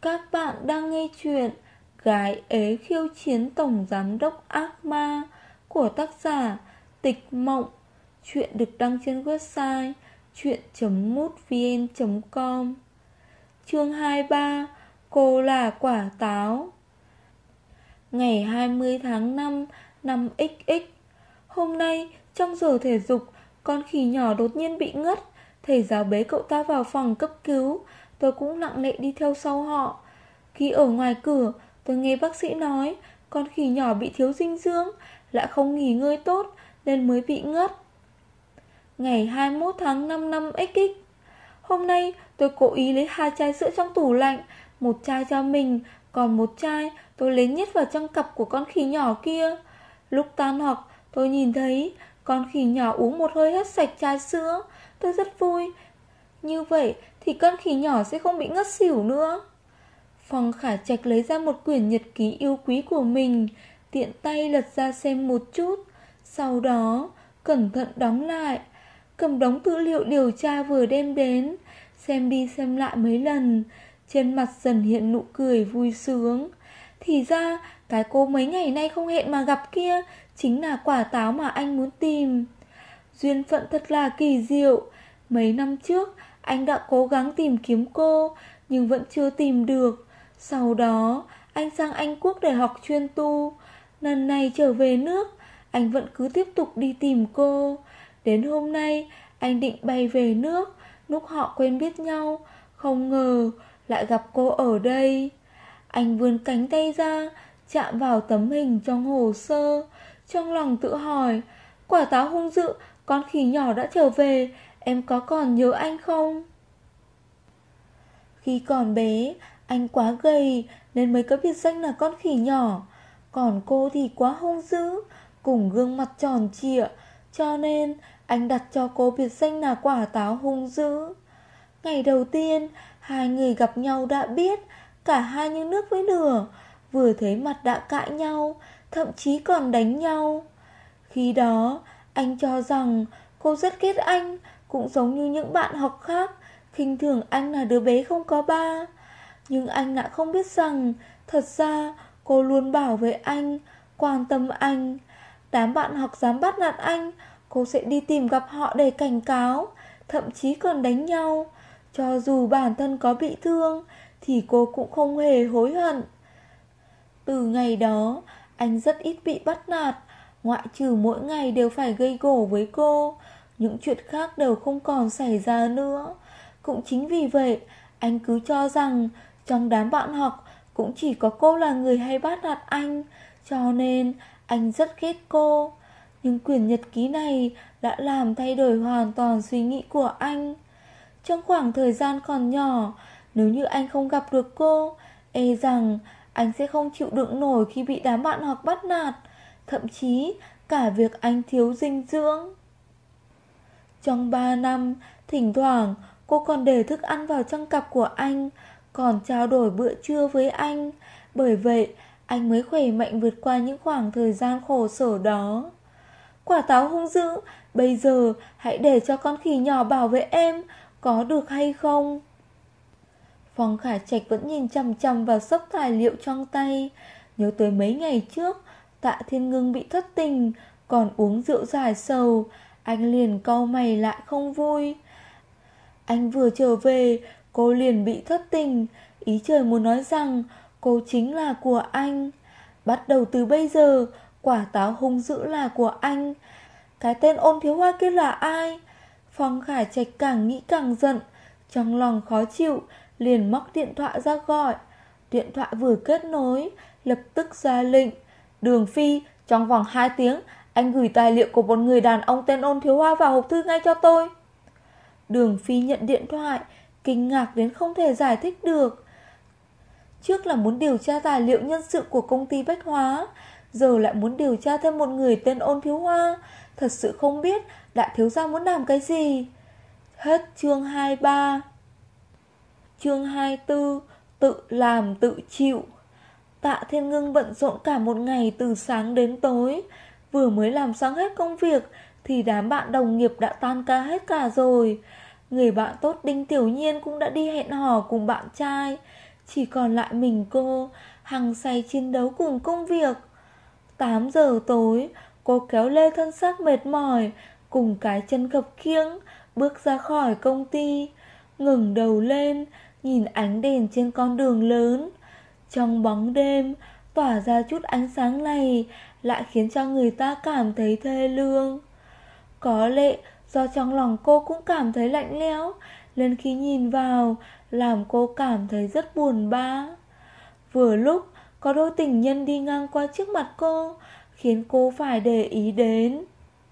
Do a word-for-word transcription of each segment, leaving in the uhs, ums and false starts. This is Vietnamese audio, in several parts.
Các bạn đang nghe chuyện Gái ế khiêu chiến tổng giám đốc ác ma của tác giả Tịch Mộng. Chuyện được đăng trên website chuyện chấm mútvn chấm com. Chương hai mươi ba. Cô là quả táo. Ngày hai mươi tháng năm năm ích ích. Hôm nay trong giờ thể dục, con khỉ nhỏ đột nhiên bị ngất. Thầy giáo bế cậu ta vào phòng cấp cứu. Tôi cũng lặng lẽ đi theo sau họ. Khi ở ngoài cửa, tôi nghe bác sĩ nói con khỉ nhỏ bị thiếu dinh dưỡng, lại không nghỉ ngơi tốt nên mới bị ngất. Ngày hai mươi mốt tháng năm năm ích ích. Hôm nay tôi cố ý lấy hai chai sữa trong tủ lạnh, một chai cho mình, còn một chai tôi lấy nhét vào trong cặp của con khỉ nhỏ kia. Lúc tan học, tôi nhìn thấy con khỉ nhỏ uống một hơi hết sạch chai sữa. Tôi rất vui. Như vậy thì con khỉ nhỏ sẽ không bị ngất xỉu nữa. Phong Khải Trạch lấy ra một quyển nhật ký yêu quý của mình, tiện tay lật ra xem một chút, sau đó cẩn thận đóng lại. Cầm đống tư liệu điều tra vừa đem đến, xem đi xem lại mấy lần, trên mặt dần hiện nụ cười vui sướng. Thì ra cái cô mấy ngày nay không hẹn mà gặp kia chính là quả táo mà anh muốn tìm. Duyên phận thật là kỳ diệu. Mấy năm trước anh đã cố gắng tìm kiếm cô, nhưng vẫn chưa tìm được. Sau đó anh sang Anh Quốc để học chuyên tu. Lần này trở về nước, anh vẫn cứ tiếp tục đi tìm cô. Đến hôm nay anh định bay về nước. Lúc họ quen biết nhau, không ngờ lại gặp cô ở đây. Anh vươn cánh tay ra, chạm vào tấm hình trong hồ sơ, trong lòng tự hỏi: quả táo hung dữ, con khỉ nhỏ đã trở về, em có còn nhớ anh không? Khi còn bé, anh quá gầy nên mới có biệt danh là con khỉ nhỏ. Còn cô thì quá hung dữ, cùng gương mặt tròn trịa, cho nên anh đặt cho cô biệt danh là quả táo hung dữ. Ngày đầu tiên hai người gặp nhau đã biết, cả hai như nước với lửa. Vừa thấy mặt đã cãi nhau, thậm chí còn đánh nhau. Khi đó anh cho rằng cô rất ghét anh, cũng giống như những bạn học khác khinh thường anh là đứa bé không có ba. Nhưng anh lại không biết rằng thật ra cô luôn bảo vệ anh, quan tâm anh. Đám bạn học dám bắt nạt anh, cô sẽ đi tìm gặp họ để cảnh cáo, thậm chí còn đánh nhau. Cho dù bản thân có bị thương thì cô cũng không hề hối hận. Từ ngày đó anh rất ít bị bắt nạt, ngoại trừ mỗi ngày đều phải gây gổ với cô. Những chuyện khác đều không còn xảy ra nữa. Cũng chính vì vậy anh cứ cho rằng trong đám bạn học cũng chỉ có cô là người hay bắt nạt anh, cho nên anh rất ghét cô. Nhưng quyển nhật ký này đã làm thay đổi hoàn toàn suy nghĩ của anh. Trong khoảng thời gian còn nhỏ, nếu như anh không gặp được cô, e rằng anh sẽ không chịu đựng nổi khi bị đám bạn học bắt nạt, thậm chí cả việc anh thiếu dinh dưỡng. Trong ba năm, thỉnh thoảng cô còn để thức ăn vào trong cặp của anh, còn trao đổi bữa trưa với anh. Bởi vậy anh mới khỏe mạnh vượt qua những khoảng thời gian khổ sở đó. Quả táo hung dữ, bây giờ hãy để cho con khỉ nhỏ bảo vệ em, có được hay không? Phong Khải Trạch vẫn nhìn chằm chằm vào xấp tài liệu trong tay, nhớ tới mấy ngày trước Tạ Thiên Ngưng bị thất tình, còn uống rượu giải sầu. Anh liền cau mày lại không vui. Anh vừa trở về, cô liền bị thất tình. Ý trời muốn nói rằng cô chính là của anh. Bắt đầu từ bây giờ, quả táo hung dữ là của anh. Cái tên Ôn Thiếu Hoa kia là ai? Phong Khải Trạch càng nghĩ càng giận, trong lòng khó chịu, liền móc điện thoại ra gọi. Điện thoại vừa kết nối, lập tức ra lệnh: Đường Phi, trong vòng hai tiếng anh gửi tài liệu của một người đàn ông tên Ôn Thiếu Hoa vào hộp thư ngay cho tôi. Đường Phi nhận điện thoại, kinh ngạc đến không thể giải thích được. Trước là muốn điều tra tài liệu nhân sự của công ty Bách Hóa, giờ lại muốn điều tra thêm một người tên Ôn Thiếu Hoa. Thật sự không biết đại thiếu gia muốn làm cái gì. Hết chương hai mươi ba. Chương hai mươi tư. Tự làm tự chịu. Tạ Thiên Ngưng bận rộn cả một ngày từ sáng đến tối. Vừa mới làm xong hết công việc thì đám bạn đồng nghiệp đã tan ca hết cả rồi. Người bạn tốt Đinh Tiểu Nhiên cũng đã đi hẹn hò cùng bạn trai. chỉ còn lại mình cô, hăng say chiến đấu cùng công việc. Tám giờ tối, cô kéo lê thân xác mệt mỏi, cùng cái chân khập khiễng, bước ra khỏi công ty, ngẩng đầu lên, nhìn ánh đèn trên con đường lớn. Trong bóng đêm, tỏa ra chút ánh sáng này lại khiến cho người ta cảm thấy thê lương. Có lẽ do trong lòng cô cũng cảm thấy lạnh lẽo, nên khi nhìn vào, làm cô cảm thấy rất buồn bã. Vừa lúc, có đôi tình nhân đi ngang qua trước mặt cô, khiến cô phải để ý đến.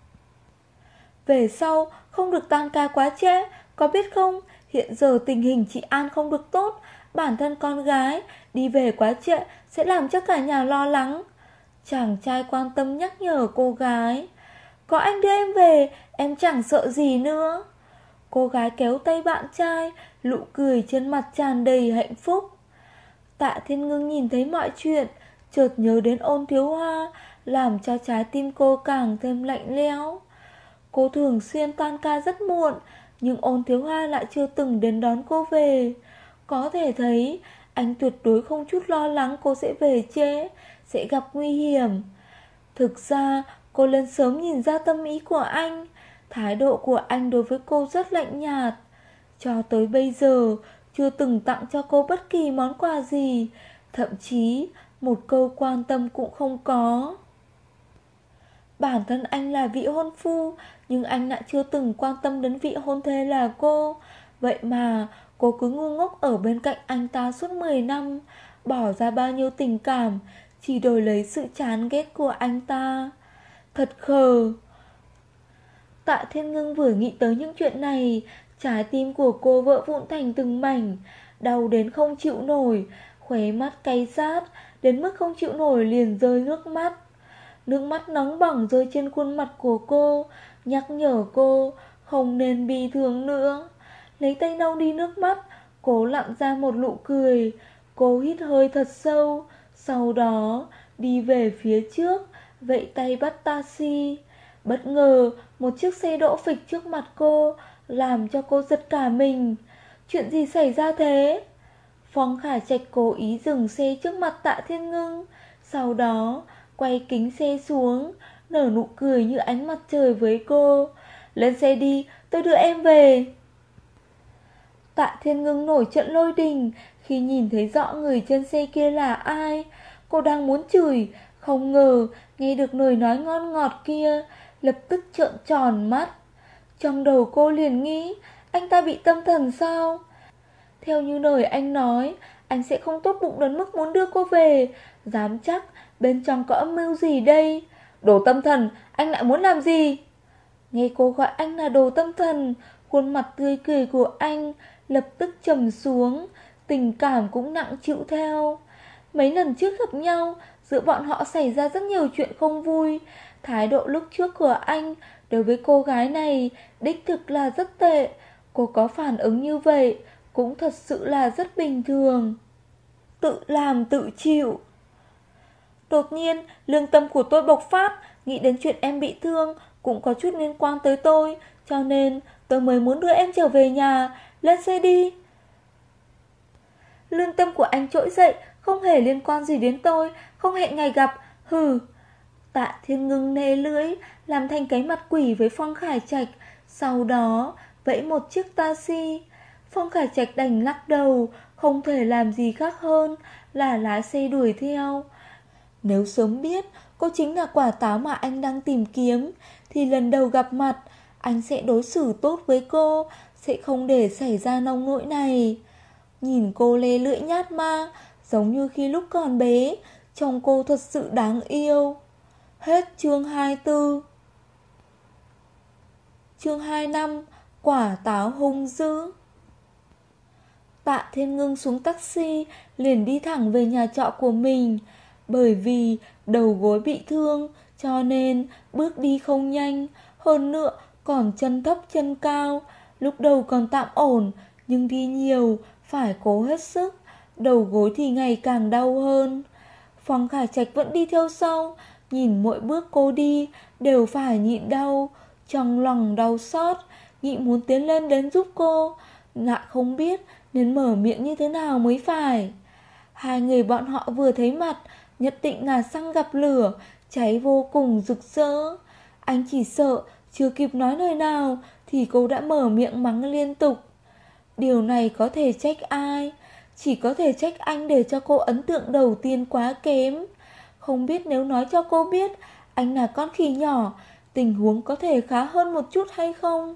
Về sau, không được tăng ca quá trễ, có biết không? Hiện giờ tình hình chị An không được tốt, bản thân con gái đi về quá trễ sẽ làm cho cả nhà lo lắng. Chàng trai quan tâm nhắc nhở cô gái. Có anh đưa em về, em chẳng sợ gì nữa. Cô gái kéo tay bạn trai, nụ cười trên mặt tràn đầy hạnh phúc. Tạ Thiên Ngưng nhìn thấy mọi chuyện, chợt nhớ đến Ôn Thiếu Hoa, làm cho trái tim cô càng thêm lạnh lẽo. Cô thường xuyên tan ca rất muộn, nhưng Ôn Thiếu Hoa lại chưa từng đến đón cô về. Có thể thấy anh tuyệt đối không chút lo lắng cô sẽ về trễ, sẽ gặp nguy hiểm. Thực ra cô lên sớm nhìn ra tâm ý của anh. Thái độ của anh đối với cô rất lạnh nhạt. Cho tới bây giờ chưa từng tặng cho cô bất kỳ món quà gì, thậm chí một câu quan tâm cũng không có. Bản thân anh là vị hôn phu, nhưng anh lại chưa từng quan tâm đến vị hôn thê là cô. Vậy mà cô cứ ngu ngốc ở bên cạnh anh ta suốt mười năm, bỏ ra bao nhiêu tình cảm chỉ đổi lấy sự chán ghét của anh ta. Thật khờ. Tạ Thiên Ngưng vừa nghĩ tới những chuyện này, trái tim của cô vỡ vụn thành từng mảnh, đau đến không chịu nổi, khóe mắt cay rát, đến mức không chịu nổi liền rơi nước mắt. Nước mắt nóng bỏng rơi trên khuôn mặt của cô, nhắc nhở cô không nên bi thương nữa. Lấy tay lau đi nước mắt, cố lặng ra một nụ cười. Cô hít hơi thật sâu, sau đó đi về phía trước, vẫy tay bắt taxi. Bất ngờ một chiếc xe đỗ phịch trước mặt cô, làm cho cô giật cả mình. Chuyện gì xảy ra thế? Phong Khải Trạch cố ý dừng xe trước mặt Tạ Thiên Ngưng, sau đó quay kính xe xuống, nở nụ cười như ánh mặt trời với cô. Lên xe đi, tôi đưa em về. Tạ Thiên Ngưng nổi trận lôi đình khi nhìn thấy rõ người trên xe kia là ai. Cô đang muốn chửi, không ngờ nghe được lời nói ngon ngọt kia, lập tức trợn tròn mắt. Trong đầu cô liền nghĩ, anh ta bị tâm thần sao? Theo như lời anh nói, anh sẽ không tốt bụng đến mức muốn đưa cô về. Dám chắc bên trong có âm mưu gì đây? Đồ tâm thần, anh lại muốn làm gì? Nghe cô gọi anh là đồ tâm thần, khuôn mặt tươi cười của anh lập tức trầm xuống, tình cảm cũng nặng chịu theo. Mấy lần trước gặp nhau, giữa bọn họ xảy ra rất nhiều chuyện không vui. Thái độ lúc trước của anh đối với cô gái này đích thực là rất tệ. Cô có phản ứng như vậy cũng thật sự là rất bình thường. Tự làm tự chịu. Đột nhiên lương tâm của tôi bộc phát, nghĩ đến chuyện em bị thương cũng có chút liên quan tới tôi, cho nên tôi mới muốn đưa em trở về nhà. Lên xe đi. Lương tâm của anh trỗi dậy, không hề liên quan gì đến tôi, không hẹn ngày gặp. Hừ. Tạ Thiên Ngưng nê lưỡi, làm thành cái mặt quỷ với Phong Khải Trạch, sau đó vẫy một chiếc taxi. Phong Khải Trạch đành lắc đầu, không thể làm gì khác hơn là lái xe đuổi theo. Nếu sớm biết cô chính là quả táo mà anh đang tìm kiếm, thì lần đầu gặp mặt anh sẽ đối xử tốt với cô, sẽ không để xảy ra nông nỗi này. Nhìn cô lê lưỡi nhát ma, giống như khi lúc còn bé, trông cô thật sự đáng yêu. Hết chương hai mươi tư. Chương hai mươi lăm. Quả táo hung dữ. Tạ Thiên Ngưng xuống taxi, liền đi thẳng về nhà trọ của mình. Bởi vì đầu gối bị thương, cho nên bước đi không nhanh, hơn nữa còn chân thấp chân cao. Lúc đầu còn tạm ổn, nhưng đi nhiều phải cố hết sức, đầu gối thì ngày càng đau hơn. Phong Khải Trạch vẫn đi theo sau, nhìn mỗi bước cô đi đều phải nhịn đau, trong lòng đau xót, nghĩ muốn tiến lên đến giúp cô, lại không biết nên mở miệng như thế nào mới phải. Hai người bọn họ vừa thấy mặt, nhất định là xăng gặp lửa, cháy vô cùng rực rỡ. Anh chỉ sợ chưa kịp nói lời nào thì cô đã mở miệng mắng liên tục. Điều này có thể trách ai? Chỉ có thể trách anh để cho cô ấn tượng đầu tiên quá kém. Không biết nếu nói cho cô biết anh là con khỉ nhỏ, tình huống có thể khá hơn một chút hay không?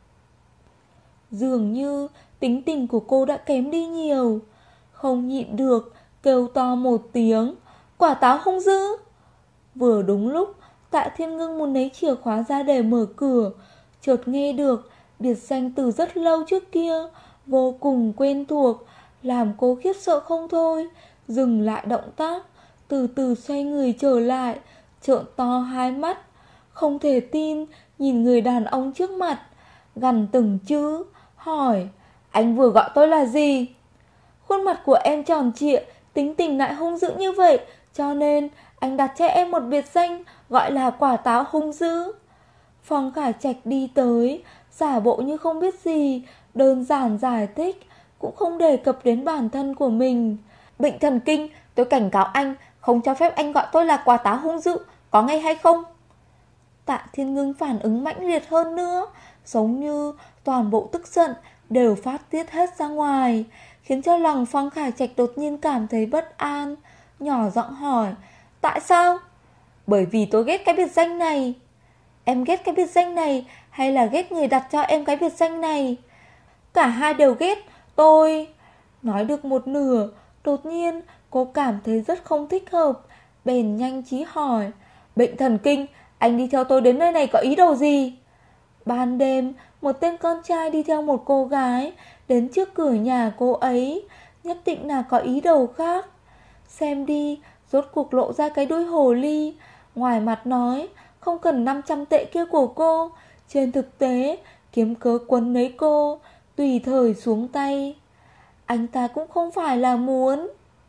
Dường như tính tình của cô đã kém đi nhiều. Không nhịn được, kêu to một tiếng, quả táo hung dữ. Vừa đúng lúc Tạ Thiên Ngưng muốn lấy chìa khóa ra để mở cửa, chợt nghe được biệt danh từ rất lâu trước kia, vô cùng quen thuộc, làm cô khiếp sợ không thôi. Dừng lại động tác, từ từ xoay người trở lại, trợn to hai mắt, không thể tin nhìn người đàn ông trước mặt, gằn từng chữ, hỏi: anh vừa gọi tôi là gì? Khuôn mặt của em tròn trịa, tính tình lại hung dữ như vậy, cho nên anh đặt cho em một biệt danh gọi là quả táo hung dữ. Phong Khải Trạch đi tới, giả bộ như không biết gì, đơn giản giải thích, cũng không đề cập đến bản thân của mình. Bệnh thần kinh, tôi cảnh cáo anh, không cho phép anh gọi tôi là quả táo hung dữ, có nghe hay không? Tạ Thiên Ngưng phản ứng mãnh liệt hơn nữa, giống như toàn bộ tức giận đều phát tiết hết ra ngoài, khiến cho lòng Phong Khải Trạch đột nhiên cảm thấy bất an, nhỏ giọng hỏi: tại sao? Bởi vì tôi ghét cái biệt danh này. Em ghét cái biệt danh này hay là ghét người đặt cho em cái biệt danh này? Cả hai đều ghét. Tôi... Nói được một nửa, đột nhiên cô cảm thấy rất không thích hợp, bèn nhanh trí hỏi: bệnh thần kinh, anh đi theo tôi đến nơi này có ý đồ gì? Ban đêm, một tên con trai đi theo một cô gái đến trước cửa nhà cô ấy, nhất định là có ý đồ khác. Xem đi, rốt cuộc lộ ra cái đuôi hồ ly. Ngoài mặt nói không cần năm trăm tệ kia của cô, trên thực tế kiếm cớ quấn lấy cô, tùy thời xuống tay. Anh ta cũng không phải là muốn.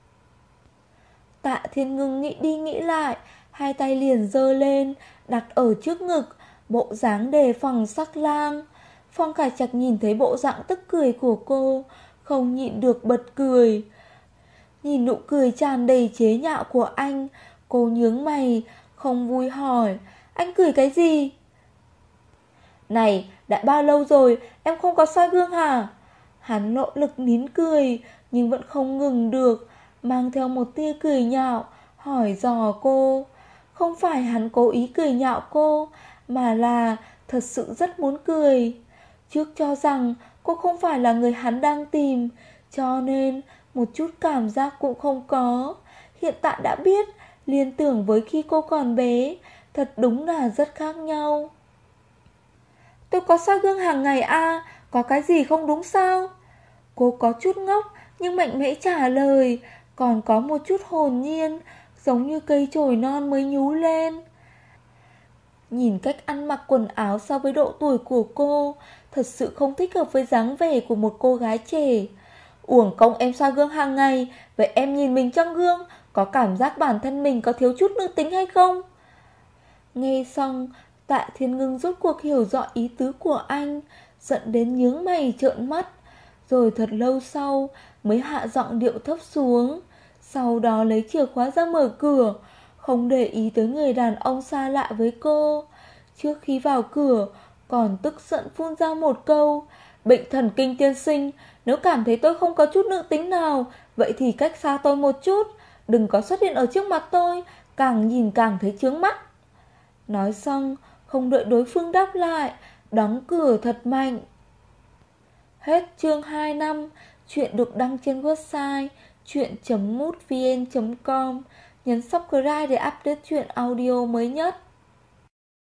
Tạ Thiên Ngưng nghĩ đi nghĩ lại, hai tay liền giơ lên, đặt ở trước ngực, bộ dáng đề phòng sắc lang. Phong Khải Trạch nhìn thấy bộ dạng tức cười của cô, không nhịn được bật cười. Nhìn nụ cười tràn đầy chế nhạo của anh, cô nhướng mày, không vui hỏi: anh cười cái gì? Này, đã bao lâu rồi em không có soi gương hả? Hắn nỗ lực nín cười, nhưng vẫn không ngừng được, mang theo một tia cười nhạo, hỏi dò cô. Không phải hắn cố ý cười nhạo cô, mà là thật sự rất muốn cười. Trước cho rằng cô không phải là người hắn đang tìm, cho nên một chút cảm giác cũng không có. Hiện tại đã biết, liên tưởng với khi cô còn bé, thật đúng là rất khác nhau. Tôi có soi gương hàng ngày à, có cái gì không đúng sao? Cô có chút ngốc nhưng mạnh mẽ trả lời, còn có một chút hồn nhiên, giống như cây chồi non mới nhú lên. Nhìn cách ăn mặc quần áo so với độ tuổi của cô, thật sự không thích hợp với dáng vẻ của một cô gái trẻ. Uổng công em soi gương hàng ngày, vậy em nhìn mình trong gương, có cảm giác bản thân mình có thiếu chút nữ tính hay không? Nghe xong, Tạ Thiên Ngưng rốt cuộc hiểu rõ ý tứ của anh, giận đến nhướng mày trợn mắt. Rồi thật lâu sau mới hạ giọng điệu thấp xuống, sau đó lấy chìa khóa ra mở cửa, không để ý tới người đàn ông xa lạ với cô. Trước khi vào cửa còn tức giận phun ra một câu: bệnh thần kinh tiên sinh, nếu cảm thấy tôi không có chút nữ tính nào, vậy thì cách xa tôi một chút, đừng có xuất hiện ở trước mặt tôi, càng nhìn càng thấy chướng mắt. Nói xong, không đợi đối phương đáp lại, đóng cửa thật mạnh. Hết chương hai năm. Chuyện được đăng trên website chuyện chấm mútvn chấm com. Nhấn subscribe để update chuyện audio mới nhất.